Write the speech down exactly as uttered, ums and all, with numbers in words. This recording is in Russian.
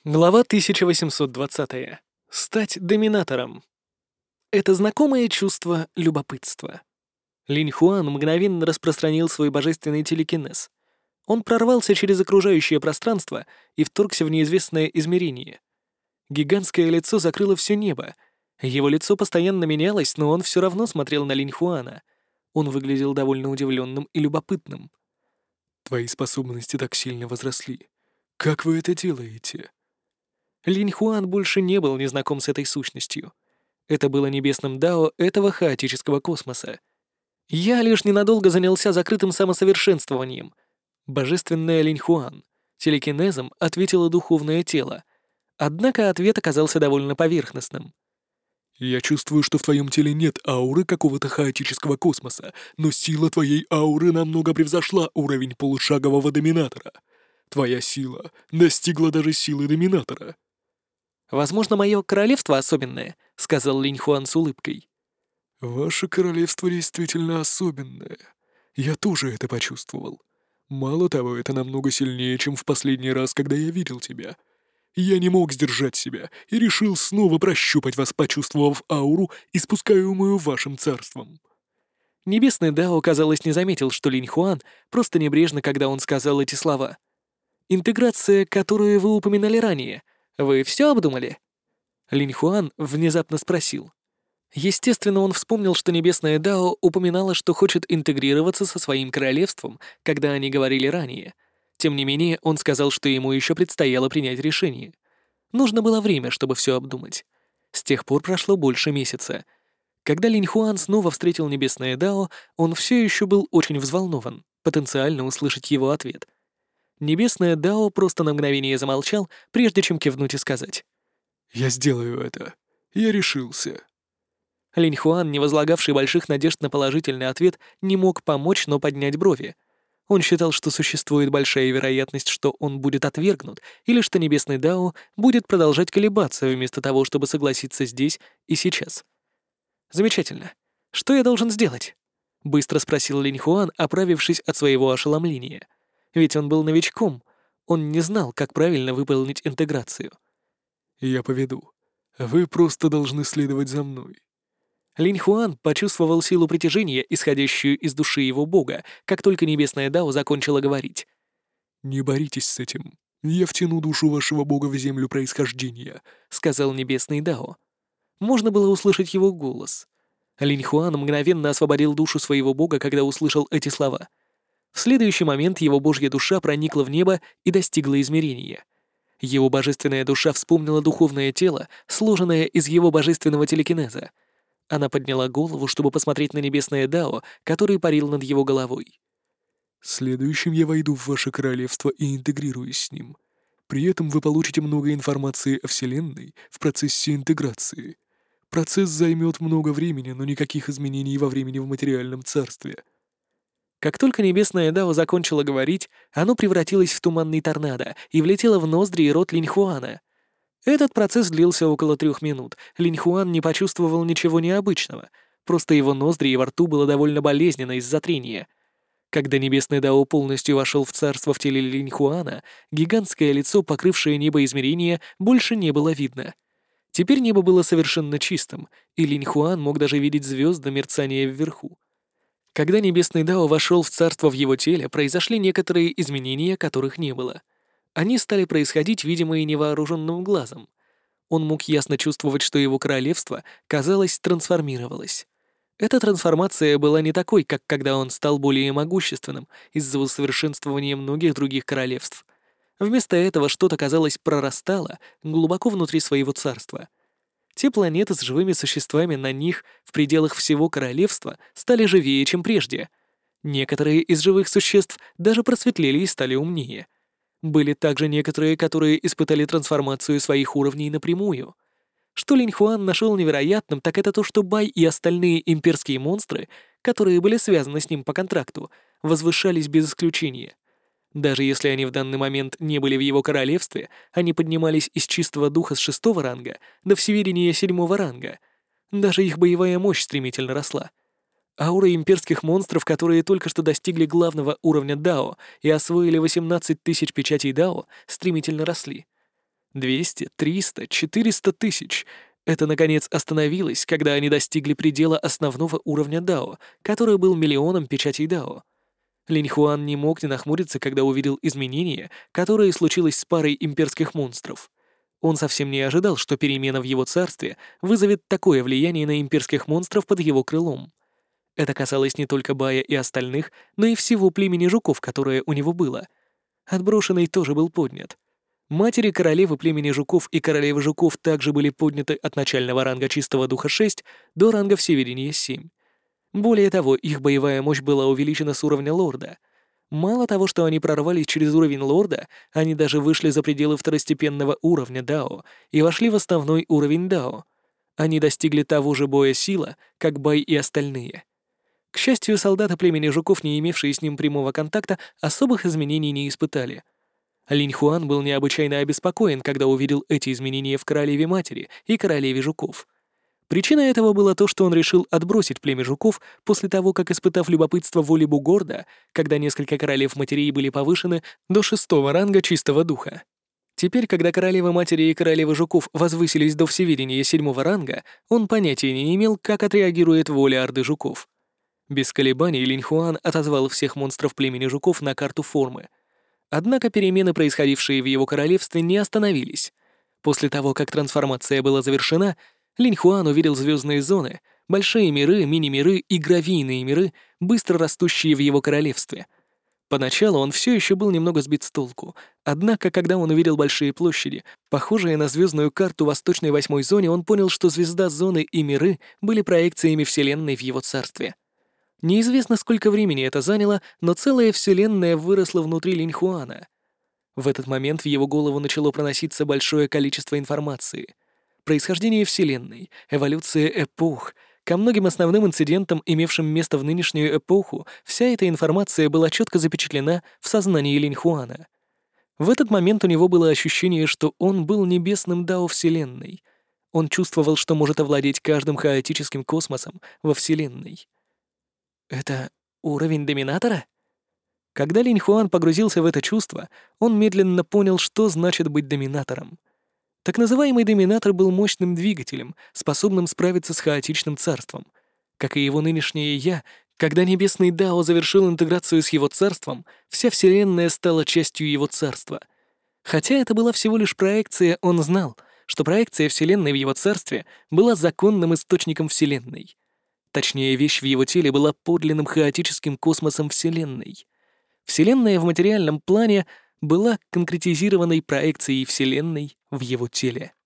Глава тысяча восемьсот двадцать. Стать доминатором. Это знакомое чувство любопытства. Линь Хуан мгновенно распространил свой божественный телекинез. Он прорвался через окружающее пространство и вторгся в неизвестное измерение. Гигантское лицо закрыло все небо. Его лицо постоянно менялось, но он все равно смотрел на Линь Хуана. Он выглядел довольно удивленным и любопытным. Твои способности так сильно возросли. Как вы это делаете? Линь Хуан больше не был незнаком с этой сущностью. Это было небесным дао этого хаотического космоса. Я лишь ненадолго занялся закрытым самосовершенствованием. Божественная Линь Хуан. Телекинезом ответило духовное тело. Однако ответ оказался довольно поверхностным. Я чувствую, что в твоем теле нет ауры какого-то хаотического космоса, но сила твоей ауры намного превзошла уровень полушагового доминатора. Твоя сила достигла даже силы доминатора. «Возможно, мое королевство особенное», — сказал Линь Хуан с улыбкой. Ваше королевство действительно особенное. Я тоже это почувствовал. Мало того, это намного сильнее, чем в последний раз, когда я видел тебя. Я не мог сдержать себя и решил снова прощупать вас, почувствовав ауру, испускаемую вашим царством. Небесный Дао, казалось, не заметил, что Линь Хуан просто небрежно, когда он сказал эти слова. «Интеграция, которую вы упоминали ранее, вы все обдумали?» Линь Хуан внезапно спросил. Естественно, он вспомнил, что Небесная Дао упоминала, что хочет интегрироваться со своим королевством, когда они говорили ранее. Тем не менее, он сказал, что ему еще предстояло принять решение. Нужно было время, чтобы все обдумать. С тех пор прошло больше месяца. Когда Линь Хуан снова встретил Небесное Дао, он все еще был очень взволнован, потенциально услышать его ответ. Небесное Дао просто на мгновение замолчал, прежде чем кивнуть и сказать. Я сделаю это. Я решился. Линь Хуан, не возлагавший больших надежд на положительный ответ, не мог помочь, но поднять брови. Он считал, что существует большая вероятность, что он будет отвергнут, или что Небесный Дао будет продолжать колебаться вместо того, чтобы согласиться здесь и сейчас. «Замечательно. Что я должен сделать?» — быстро спросил Линь Хуан, оправившись от своего ошеломления. Ведь он был новичком, он не знал, как правильно выполнить интеграцию. Я поведу. Вы просто должны следовать за мной. Линь Хуан почувствовал силу притяжения, исходящую из души его бога, как только Небесная Дао закончила говорить. «Не боритесь с этим. Я втяну душу вашего бога в землю происхождения», — сказал Небесный Дао. Можно было услышать его голос. Линь Хуан мгновенно освободил душу своего бога, когда услышал эти слова. В следующий момент его божья душа проникла в небо и достигла измерения. Его божественная душа вспомнила духовное тело, сложенное из его божественного телекинеза. Она подняла голову, чтобы посмотреть на Небесное Дао, который парил над его головой. «Следующим я войду в ваше королевство и интегрируюсь с ним. При этом вы получите много информации о Вселенной в процессе интеграции. Процесс займет много времени, но никаких изменений во времени в материальном царстве». Как только Небесное Дао закончило говорить, оно превратилось в туманный торнадо и влетело в ноздри и рот Линь Хуана. Этот процесс длился около трех минут. Линь Хуан не почувствовал ничего необычного, просто его ноздри и во рту было довольно болезненно из-за трения. Когда Небесный Дао полностью вошел в царство в теле Линь Хуана, гигантское лицо, покрывшее небо измерения, больше не было видно. Теперь небо было совершенно чистым, и Линь Хуан мог даже видеть звезды мерцания вверху. Когда Небесный Дао вошел в царство в его теле, произошли некоторые изменения, которых не было. Они стали происходить, видимо, и невооруженным глазом. Он мог ясно чувствовать, что его королевство, казалось, трансформировалось. Эта трансформация была не такой, как когда он стал более могущественным из-за усовершенствования многих других королевств. Вместо этого что-то, казалось, прорастало глубоко внутри своего царства. Те планеты с живыми существами на них, в пределах всего королевства, стали живее, чем прежде. Некоторые из живых существ даже просветлели и стали умнее. Были также некоторые, которые испытали трансформацию своих уровней напрямую. Что Линь Хуан нашел невероятным, так это то, что Бай и остальные имперские монстры, которые были связаны с ним по контракту, возвышались без исключения. Даже если они в данный момент не были в его королевстве, они поднимались из чистого духа с шестого ранга до всеведения седьмого ранга. Даже их боевая мощь стремительно росла. Ауры имперских монстров, которые только что достигли главного уровня Дао и освоили восемнадцать тысяч печатей Дао, стремительно росли. двести, триста, четыреста тысяч. Это, наконец, остановилось, когда они достигли предела основного уровня Дао, который был миллионом печатей Дао. Линьхуан не мог не нахмуриться, когда увидел изменения, которые случилось с парой имперских монстров. Он совсем не ожидал, что перемена в его царстве вызовет такое влияние на имперских монстров под его крылом. Это касалось не только Бая и остальных, но и всего племени жуков, которое у него было. Отброшенный тоже был поднят. Матери королевы племени жуков и королевы жуков также были подняты от начального ранга чистого духа шесть до ранга всеведения семь. Более того, их боевая мощь была увеличена с уровня лорда. Мало того, что они прорвались через уровень лорда, они даже вышли за пределы второстепенного уровня Дао и вошли в основной уровень Дао. Они достигли того же боя сила, как Бай и остальные. К счастью, солдаты племени жуков, не имевшие с ним прямого контакта, особых изменений не испытали. Линьхуан был необычайно обеспокоен, когда увидел эти изменения в королеве-матери и королеве жуков. Причина этого было то, что он решил отбросить племя жуков после того, как, испытав любопытство воли Бугорда, когда несколько королев-матерей были повышены до шестого ранга чистого духа. Теперь, когда королевы-матери и королевы жуков возвысились до всеведения седьмого ранга, он понятия не имел, как отреагирует воля орды жуков. Без колебаний Линьхуан отозвал всех монстров племени жуков на карту формы. Однако перемены, происходившие в его королевстве, не остановились. После того, как трансформация была завершена, Линьхуан увидел звездные зоны, большие миры, мини-миры и гравийные миры, быстро растущие в его королевстве. Поначалу он все еще был немного сбит с толку, однако, когда он увидел большие площади, похожие на звездную карту Восточной восьмой зоне, он понял, что звезда зоны и миры были проекциями Вселенной в его царстве. Неизвестно, сколько времени это заняло, но целая вселенная выросла внутри Линьхуана. В этот момент в его голову начало проноситься большое количество информации. Происхождение Вселенной, эволюция эпох. Ко многим основным инцидентам, имевшим место в нынешнюю эпоху, вся эта информация была четко запечатлена в сознании Линьхуана. В этот момент у него было ощущение, что он был небесным дао Вселенной. Он чувствовал, что может овладеть каждым хаотическим космосом во Вселенной. Это уровень доминатора? Когда Линьхуан погрузился в это чувство, он медленно понял, что значит быть доминатором. Так называемый доминатор был мощным двигателем, способным справиться с хаотичным царством. Как и его нынешнее «я», когда небесный Дао завершил интеграцию с его царством, вся Вселенная стала частью его царства. Хотя это была всего лишь проекция, он знал, что проекция Вселенной в его царстве была законным источником Вселенной. Точнее, вещь в его теле была подлинным хаотическим космосом Вселенной. Вселенная в материальном плане была конкретизированной проекцией Вселенной в его теле.